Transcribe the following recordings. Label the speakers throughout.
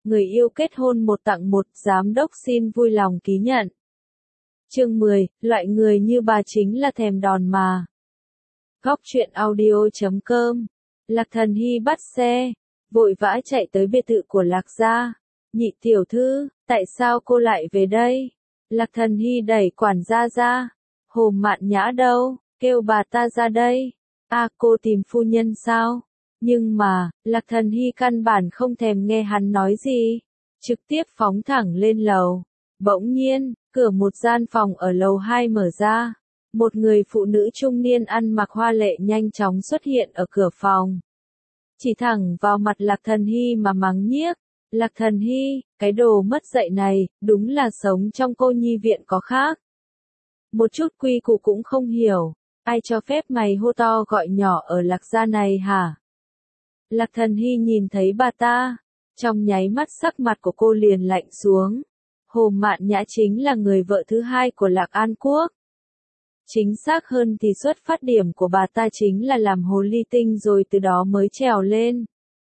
Speaker 1: người yêu kết hôn 1 tặng 1, giám đốc xin vui lòng ký nhận. Chương 10, loại người như bà chính là thèm đòn mà. Góc truyện audio.com. Lạc Thần Hy bắt xe, vội vã chạy tới biệt thự của Lạc gia. Nhị tiểu thư, tại sao cô lại về đây? Lạc Thần Hy đẩy quản gia ra. Hồ Mạn Nhã đâu, kêu bà ta ra đây. Cô tìm phu nhân sao? Nhưng mà, Lạc Thần Hy căn bản không thèm nghe hắn nói gì, trực tiếp phóng thẳng lên lầu. Bỗng nhiên, cửa một gian phòng ở lầu 2 mở ra. Một người phụ nữ trung niên ăn mặc hoa lệ nhanh chóng xuất hiện ở cửa phòng. Chỉ thẳng vào mặt Lạc Thần Hy mà mắng nhiếc. Lạc Thần Hy, cái đồ mất dạy này, đúng là sống trong cô nhi viện có khác. Một chút quy củ cũng không hiểu, ai cho phép mày hô to gọi nhỏ ở Lạc gia này hả? Lạc Thần Hy nhìn thấy bà ta, trong nháy mắt sắc mặt của cô liền lạnh xuống. Hồ Mạn Nhã chính là người vợ thứ hai của Lạc An Quốc. Chính xác hơn thì xuất phát điểm của bà ta chính là làm hồ ly tinh rồi từ đó mới trèo lên.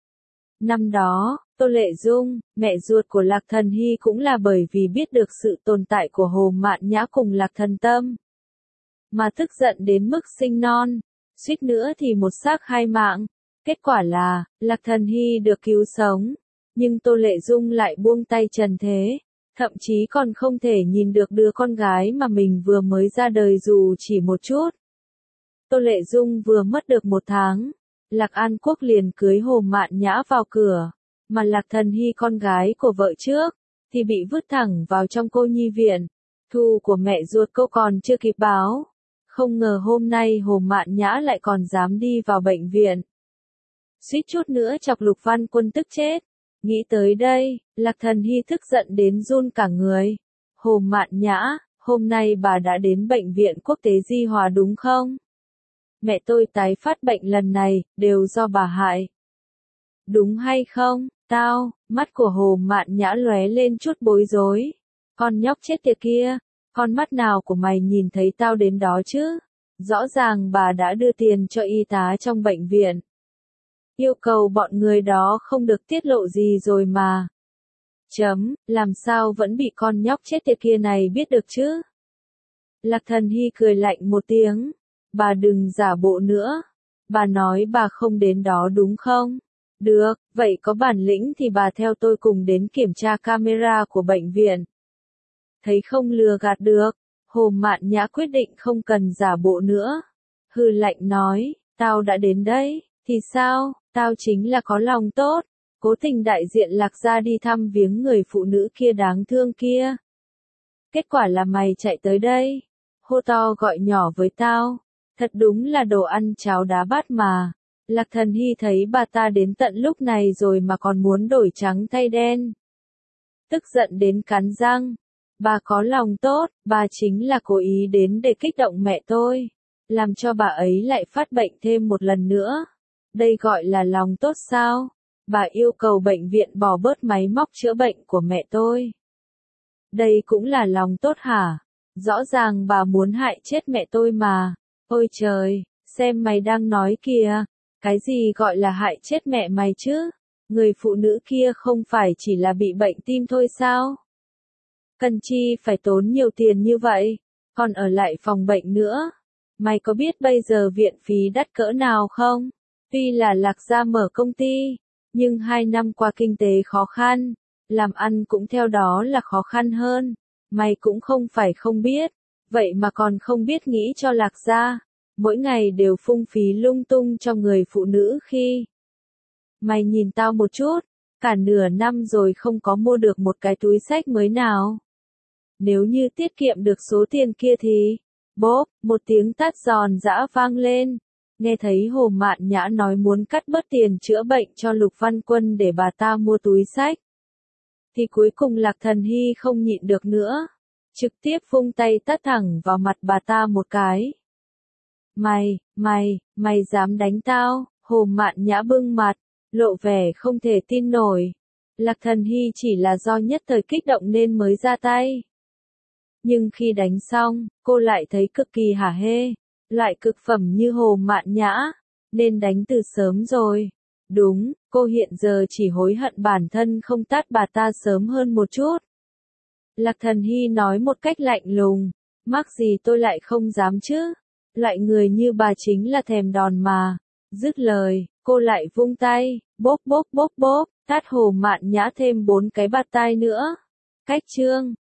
Speaker 1: Năm đó, Tô Lệ Dung, mẹ ruột của Lạc Thần Hy cũng là bởi vì biết được sự tồn tại của Hồ Mạn Nhã cùng Lạc Thần Tâm, mà tức giận đến mức sinh non, suýt nữa thì một xác 2 mạng. Kết quả là, Lạc Thần Hy được cứu sống, nhưng Tô Lệ Dung lại buông tay trần thế, thậm chí còn không thể nhìn được đứa con gái mà mình vừa mới ra đời dù chỉ một chút. Tô Lệ Dung vừa mất được 1 tháng, Lạc An Quốc liền cưới Hồ Mạn Nhã vào cửa, mà Lạc Thần Hy con gái của vợ trước, thì bị vứt thẳng vào trong cô nhi viện. Thù của mẹ ruột cô còn chưa kịp báo, không ngờ hôm nay Hồ Mạn Nhã lại còn dám đi vào bệnh viện. Suýt chút nữa chọc Lục Văn Quân tức chết. Nghĩ tới đây, Lạc Thần Hy tức giận đến run cả người. Hồ Mạn Nhã, hôm nay bà đã đến bệnh viện quốc tế Di Hòa đúng không? Mẹ tôi tái phát bệnh lần này, đều do bà hại. Đúng hay không? Mắt của Hồ Mạn Nhã lóe lên chút bối rối. Con nhóc chết tiệt kia, con mắt nào của mày nhìn thấy tao đến đó chứ? Rõ ràng bà đã đưa tiền cho y tá trong bệnh viện. Yêu cầu bọn người đó không được tiết lộ gì rồi mà. Làm sao vẫn bị con nhóc chết tiệt kia này biết được chứ? Lạc Thần Hy cười lạnh một tiếng. Bà đừng giả bộ nữa. Bà nói bà không đến đó đúng không? Được, vậy có bản lĩnh thì bà theo tôi cùng đến kiểm tra camera của bệnh viện. Thấy không lừa gạt được, Hồ Mạn Nhã quyết định không cần giả bộ nữa. Hừ lạnh nói, tao đã đến đấy, thì sao, tao chính là có lòng tốt, cố tình đại diện Lạc gia đi thăm viếng người phụ nữ kia đáng thương kia. Kết quả là mày chạy tới đây, hô to gọi nhỏ với tao, thật đúng là đồ ăn cháo đá bát mà. Lạc Thần Hy thấy bà ta đến tận lúc này rồi mà còn muốn đổi trắng thay đen. Tức giận đến cắn răng. Bà có lòng tốt, bà chính là cố ý đến để kích động mẹ tôi, làm cho bà ấy lại phát bệnh thêm một lần nữa. Đây gọi là lòng tốt sao? Bà yêu cầu bệnh viện bỏ bớt máy móc chữa bệnh của mẹ tôi. Đây cũng là lòng tốt hả? Rõ ràng bà muốn hại chết mẹ tôi mà. Ôi trời, xem mày đang nói kìa. Cái gì gọi là hại chết mẹ mày chứ? Người phụ nữ kia không phải chỉ là bị bệnh tim thôi sao? Cần chi phải tốn nhiều tiền như vậy, còn ở lại phòng bệnh nữa. Mày có biết bây giờ viện phí đắt cỡ nào không? Tuy là Lạc gia mở công ty, nhưng 2 năm qua kinh tế khó khăn, làm ăn cũng theo đó là khó khăn hơn. Mày cũng không phải không biết, vậy mà còn không biết nghĩ cho Lạc gia, mỗi ngày đều phung phí lung tung cho người phụ nữ khi. Mày nhìn tao một chút, cả nửa năm rồi không có mua được một cái túi xách mới nào. Nếu như tiết kiệm được số tiền kia thì, bốp, một tiếng tát giòn giã vang lên. Nghe thấy Hồ Mạn Nhã nói muốn cắt bớt tiền chữa bệnh cho Lục Văn Quân để bà ta mua túi xách, thì cuối cùng Lạc Thần Hy không nhịn được nữa, trực tiếp vung tay tát thẳng vào mặt bà ta một cái. Mày dám đánh tao? Hồ Mạn Nhã bưng mặt, lộ vẻ không thể tin nổi. Lạc Thần Hy chỉ là do nhất thời kích động nên mới ra tay. Nhưng khi đánh xong, cô lại thấy cực kỳ hả hê. Loại cực phẩm như Hồ Mạn Nhã, nên đánh từ sớm rồi. Đúng, cô hiện giờ chỉ hối hận bản thân không tát bà ta sớm hơn một chút. Lạc Thần Hy nói một cách lạnh lùng, mắc gì tôi lại không dám chứ, loại người như bà chính là thèm đòn mà. Dứt lời, cô lại vung tay, bốp bốp bốp bốp, tát Hồ Mạn Nhã thêm 4 cái bạt tai nữa. Cách chương